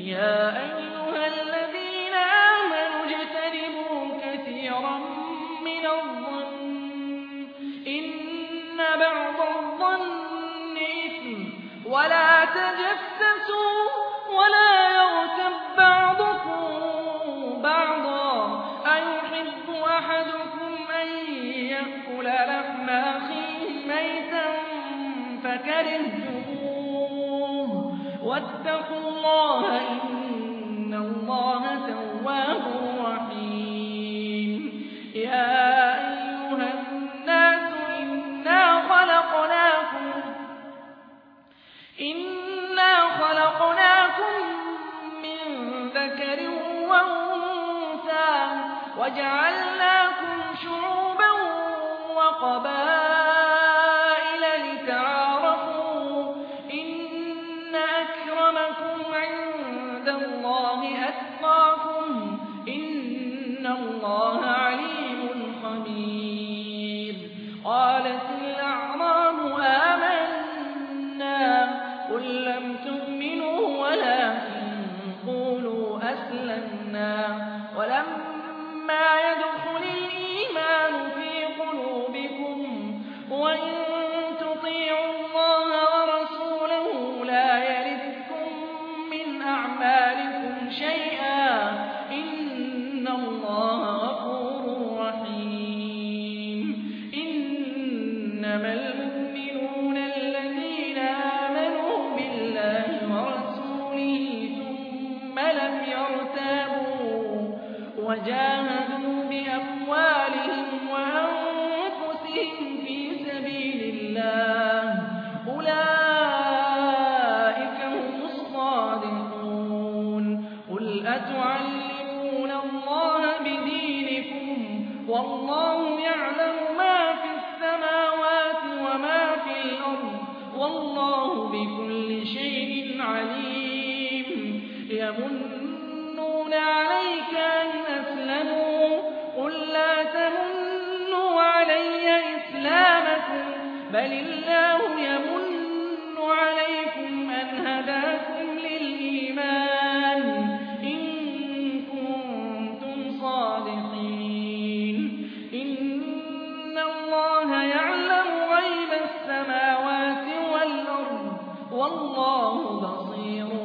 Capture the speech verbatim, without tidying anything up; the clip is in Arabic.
يَا أَيُّهَا الَّذِينَ آمَنُوا اجْتَنِبُوا كَثِيرًا مِّنَ الظَّنِّ إِنَّ بَعْضَ الظَّنِّ إِثْمٌ وَلَا تَجَسَّسُوا وَلَا يَغْتَب بَّعْضُكُم بَعْضًا أَيُحِبُّ أَحَدُكُمْ أَن يَأْكُلَ لَحْمَ أَخِيهِ مَيْتًا فَكَرِهْتُمُوهُ وَاتَّقُوا اللَّهَ إِنَّ اللَّهَ تَوَّابٌ رَّحِيمٌ يَا أَيُّهَا النَّاسُ إِنَّا خَلَقْنَاكُم إِنَّا خَلَقْنَاكُم مِّن ذَكَرٍ وَأُنثَىٰ وَجَعَلْنَاكُمْ شُعُوبًا وَقَبَائِلَ لِتَعَارَفُوا ۚ إِنَّ أَكْرَمَكُمْ عِندَ اللَّهِ أَتْقَاكُمْ ۚ إِنَّ اللَّهَ عَلِيمٌ خَبِيرٌ قَالَتِ الْأَعْرَابُ آمَنَّا ۖ قُل لَّمْ تُؤْمِنُوا وَلَٰكِن قُولُوا أَسْلَمْنَا وَلَمَّا يَدْخُلِ الْإِيمَانُ فِي قُلُوبِكُمْ ۖ وَإِن تُطِيعُوا اللَّهَ وَرَسُولَهُ لَا يَلِتْكُم مِّنْ أَعْمَالِكُمْ شَيْئًا ۚ إِنَّ اللَّهَ غَفُورٌ رَّحِيمٌ إِنَّمَا الْمُؤْمِنُونَ الَّذِينَ آمَنُوا بِاللَّهِ وَرَسُولِهِ ثُمَّ لَمْ يَرْتَابُوا وَجَاهَدُوا بِأَمْوَالِهِمْ وَأَنفُسِهِمْ فِي سَبِيلِ اللَّهِ ۚ أُولَٰئِكَ هُمُ الصَّادِقُونَ قُلْ أَتُعَلِّمُونَ اللَّهَ بِدِينِكُمْ وَاللَّهُ يَعْلَمُ مَا فِي السَّمَاوَاتِ وَمَا في الْأَرْضِ ۚ وَاللَّهُ بِكُلِّ شَيْءٍ عَلِيمٌ يَمُنُّونَ عَلَيْكَ أَنْ أَسْلَمُوا ۖ قُل لَّا تَمُنُّوا عَلَيَّ إِسْلَامَكُم بَلِ اللَّهُ يَمُنُّ عَلَيْكُمْ أَنْ هَدَاكُمْ لِلْإِيمَانِ إِن كُنتُمْ صَادِقِينَ إِنَّ اللَّهَ يَعْلَمُ غَيْبَ السَّمَاوَاتِ وَالْأَرْضِ ۚ وَاللَّهُ بَصِيرٌ